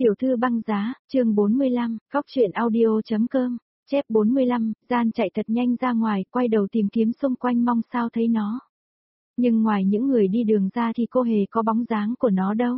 Tiểu thư băng giá, chương 45, góc truyện audio.com, chép 45, Gian chạy thật nhanh ra ngoài, quay đầu tìm kiếm xung quanh mong sao thấy nó. Nhưng ngoài những người đi đường ra thì cô hề có bóng dáng của nó đâu.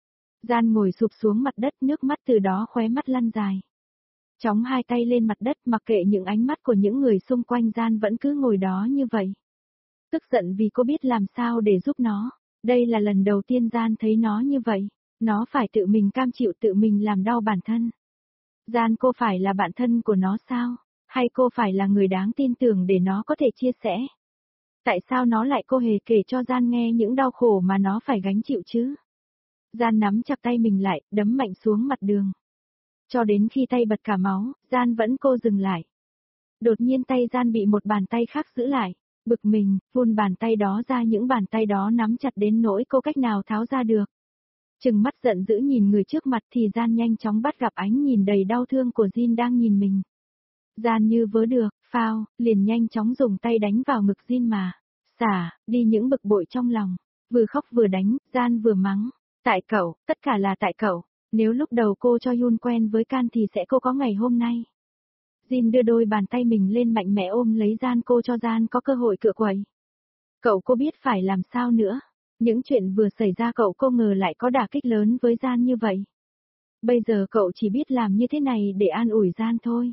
Gian ngồi sụp xuống mặt đất, nước mắt từ đó khóe mắt lăn dài. Chóng hai tay lên mặt đất, mặc kệ những ánh mắt của những người xung quanh, Gian vẫn cứ ngồi đó như vậy. Tức giận vì cô biết làm sao để giúp nó. Đây là lần đầu tiên Gian thấy nó như vậy. Nó phải tự mình cam chịu, tự mình làm đau bản thân. Gian, cô phải là bạn thân của nó sao? Hay cô phải là người đáng tin tưởng để nó có thể chia sẻ? Tại sao nó lại cô hề kể cho Gian nghe những đau khổ mà nó phải gánh chịu chứ? Gian nắm chặt tay mình lại, đấm mạnh xuống mặt đường. Cho đến khi tay bật cả máu, Gian vẫn cô dừng lại. Đột nhiên tay Gian bị một bàn tay khác giữ lại. Bực mình, vun bàn tay đó ra, những bàn tay đó nắm chặt đến nỗi cô cách nào tháo ra được. Trừng mắt giận dữ nhìn người trước mặt thì Gian nhanh chóng bắt gặp ánh nhìn đầy đau thương của Jin đang nhìn mình. Gian như vớ được, phao, liền nhanh chóng dùng tay đánh vào ngực Jin mà. Xả, đi những bực bội trong lòng. Vừa khóc vừa đánh, Gian vừa mắng. Tại cậu, tất cả là tại cậu. Nếu lúc đầu cô cho Yun quen với Can thì sẽ cô có ngày hôm nay. Jin đưa đôi bàn tay mình lên mạnh mẽ ôm lấy Gian, cô cho Gian có cơ hội cựa quậy. Cậu cô biết phải làm sao nữa. Những chuyện vừa xảy ra cậu cô ngờ lại có đả kích lớn với Gian như vậy. Bây giờ cậu chỉ biết làm như thế này để an ủi Gian thôi.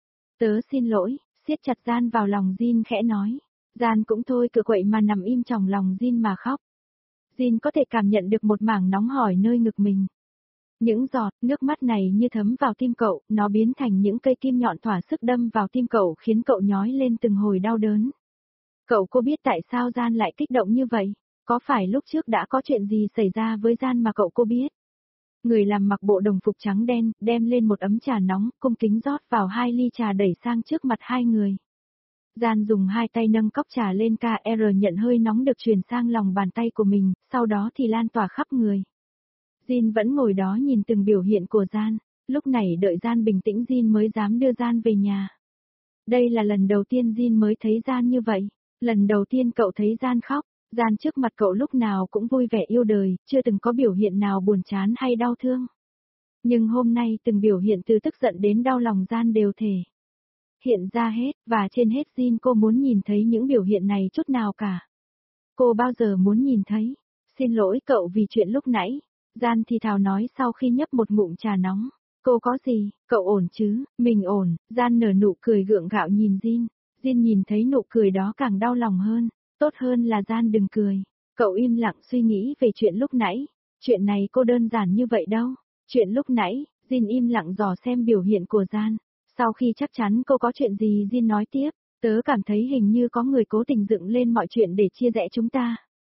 Tớ xin lỗi, siết chặt Gian vào lòng Jin khẽ nói. Gian cũng thôi cựa quậy mà nằm im trong lòng Jin mà khóc. Jin có thể cảm nhận được một mảng nóng hổi nơi ngực mình. Những giọt nước mắt này như thấm vào tim cậu, nó biến thành những cây kim nhọn thỏa sức đâm vào tim cậu, khiến cậu nhói lên từng hồi đau đớn. Cậu cô biết tại sao Gian lại kích động như vậy? Có phải lúc trước đã có chuyện gì xảy ra với Gian mà cậu cô biết? Người làm mặc bộ đồng phục trắng đen, đem lên một ấm trà nóng, cung kính rót vào 2 ly trà đẩy sang trước mặt hai người. Gian dùng hai tay nâng cốc trà lên, KR nhận hơi nóng được truyền sang lòng bàn tay của mình, sau đó thì lan tỏa khắp người. Jin vẫn ngồi đó nhìn từng biểu hiện của Gian, lúc này đợi Gian bình tĩnh Jin mới dám đưa Gian về nhà. Đây là lần đầu tiên Jin mới thấy Gian như vậy, lần đầu tiên cậu thấy Gian khóc. Gian trước mặt cậu lúc nào cũng vui vẻ yêu đời, chưa từng có biểu hiện nào buồn chán hay đau thương. Nhưng hôm nay từng biểu hiện từ tức giận đến đau lòng Gian đều thể hiện ra hết, và trên hết Jin cô muốn nhìn thấy những biểu hiện này chút nào cả. Cô bao giờ muốn nhìn thấy. Xin lỗi cậu vì chuyện lúc nãy. Gian thì thào nói sau khi nhấp một ngụm trà nóng. Cô có gì, cậu ổn chứ? Mình ổn. Gian nở nụ cười gượng gạo nhìn Jin. Jin nhìn thấy nụ cười đó càng đau lòng hơn. Tốt hơn là Gian đừng cười. Cậu im lặng suy nghĩ về chuyện lúc nãy. Chuyện này cô đơn giản như vậy đâu. Chuyện lúc nãy, Jin im lặng dò xem biểu hiện của Gian. Sau khi chắc chắn cô có chuyện gì, Jin nói tiếp. Tớ cảm thấy hình như có người cố tình dựng lên mọi chuyện để chia rẽ chúng ta.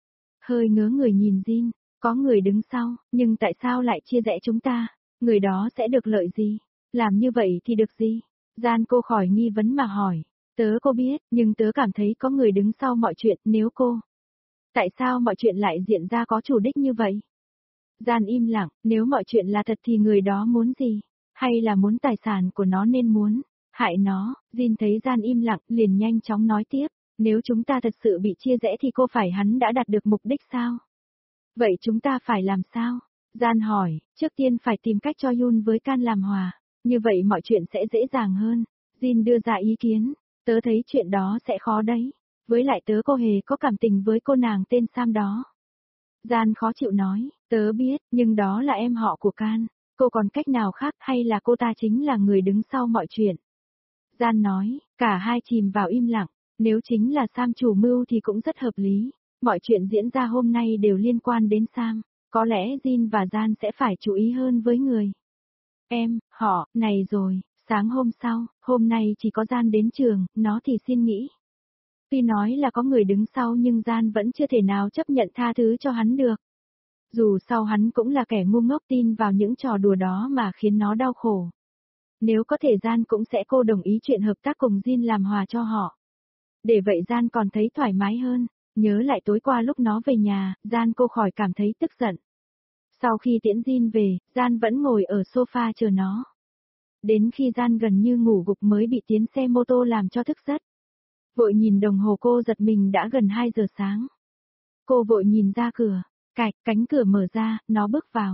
Hơi ngớ người nhìn Jin. Có người đứng sau, nhưng tại sao lại chia rẽ chúng ta? Người đó sẽ được lợi gì? Làm như vậy thì được gì? Gian cô khỏi nghi vấn mà hỏi. Tớ cô biết, nhưng tớ cảm thấy có người đứng sau mọi chuyện, nếu cô. Tại sao mọi chuyện lại diễn ra có chủ đích như vậy? Gian im lặng, nếu mọi chuyện là thật thì người đó muốn gì? Hay là muốn tài sản của nó nên muốn hại nó? Jin thấy Gian im lặng, liền nhanh chóng nói tiếp. Nếu chúng ta thật sự bị chia rẽ thì cô phải hắn đã đạt được mục đích sao? Vậy chúng ta phải làm sao? Gian hỏi, trước tiên phải tìm cách cho Yun với Can làm hòa. Như vậy mọi chuyện sẽ dễ dàng hơn. Jin đưa ra ý kiến. Tớ thấy chuyện đó sẽ khó đấy. Với lại tớ cô hề có cảm tình với cô nàng tên Sam đó. Gian khó chịu nói, tớ biết, nhưng đó là em họ của Can. Cô còn cách nào khác hay là cô ta chính là người đứng sau mọi chuyện? Gian nói, cả hai chìm vào im lặng. Nếu chính là Sam chủ mưu thì cũng rất hợp lý. Mọi chuyện diễn ra hôm nay đều liên quan đến Sam. Có lẽ Jin và Gian sẽ phải chú ý hơn với người. Họ, này rồi, sáng hôm sau, hôm nay chỉ có Gian đến trường, nó thì xin nghỉ. Tuy nói là có người đứng sau nhưng Gian vẫn chưa thể nào chấp nhận tha thứ cho hắn được. Dù sao hắn cũng là kẻ ngu ngốc tin vào những trò đùa đó mà khiến nó đau khổ. Nếu có thể Gian cũng sẽ cô đồng ý chuyện hợp tác cùng Jin làm hòa cho họ. Để vậy Gian còn thấy thoải mái hơn. Nhớ lại tối qua lúc nó về nhà, Gian cô khỏi cảm thấy tức giận. Sau khi tiễn Jin về, Gian vẫn ngồi ở sofa chờ nó. Đến khi Gian gần như ngủ gục mới bị Tiến xe mô tô làm cho thức giấc. Vội nhìn đồng hồ cô giật mình đã gần 2 giờ sáng. Cô vội nhìn ra cửa, cạch, cánh cửa mở ra, nó bước vào.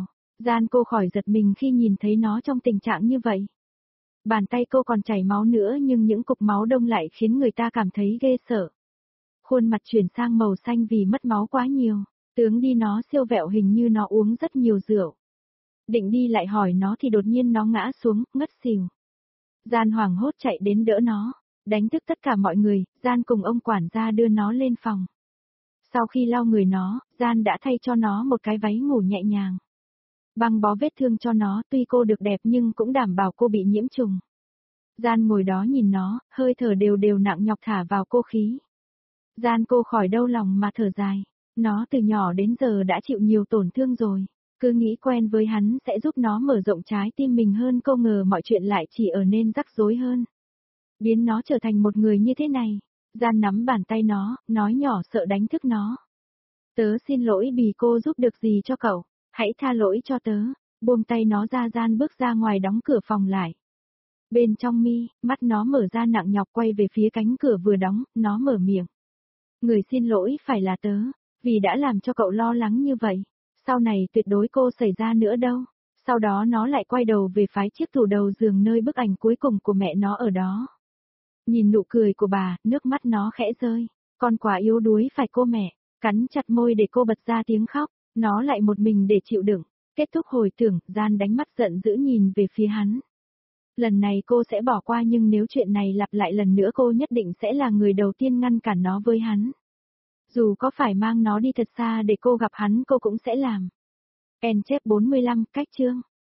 Gian cô khỏi giật mình khi nhìn thấy nó trong tình trạng như vậy. Bàn tay cô còn chảy máu nữa nhưng những cục máu đông lại khiến người ta cảm thấy ghê sợ. Khuôn mặt chuyển sang màu xanh vì mất máu quá nhiều, tướng đi nó siêu vẹo hình như nó uống rất nhiều rượu. Định đi lại hỏi nó thì đột nhiên nó ngã xuống, ngất xỉu. Gian hoảng hốt chạy đến đỡ nó, đánh thức tất cả mọi người, Gian cùng ông quản gia đưa nó lên phòng. Sau khi lau người nó, Gian đã thay cho nó một cái váy ngủ nhẹ nhàng. Băng bó vết thương cho nó, tuy cô được đẹp nhưng cũng đảm bảo cô bị nhiễm trùng. Gian ngồi đó nhìn nó, hơi thở đều đều nặng nhọc thả vào cô khí. Gian cô khỏi đau lòng mà thở dài. Nó từ nhỏ đến giờ đã chịu nhiều tổn thương rồi. Cứ nghĩ quen với hắn sẽ giúp nó mở rộng trái tim mình hơn, cô ngờ mọi chuyện lại chỉ ở nên rắc rối hơn. Biến nó trở thành một người như thế này. Gian nắm bàn tay nó, nói nhỏ sợ đánh thức nó. Tớ xin lỗi vì cô giúp được gì cho cậu, hãy tha lỗi cho tớ. Buông tay nó ra, Gian bước ra ngoài đóng cửa phòng lại. Bên trong mắt nó mở ra nặng nhọc quay về phía cánh cửa vừa đóng, nó mở miệng. Người xin lỗi phải là tớ, vì đã làm cho cậu lo lắng như vậy. Sau này tuyệt đối cô xảy ra nữa đâu. Sau đó nó lại quay đầu về phái chiếc tủ đầu giường nơi bức ảnh cuối cùng của mẹ nó ở đó. Nhìn nụ cười của bà, nước mắt nó khẽ rơi. Con quá yếu đuối phải cô mẹ, cắn chặt môi để cô bật ra tiếng khóc, nó lại một mình để chịu đựng. Kết thúc hồi tưởng, Gian đánh mắt giận dữ nhìn về phía hắn. Lần này cô sẽ bỏ qua nhưng nếu chuyện này lặp lại lần nữa cô nhất định sẽ là người đầu tiên ngăn cản nó với hắn. Dù có phải mang nó đi thật xa để cô gặp hắn cô cũng sẽ làm. En chép 45, cách chương.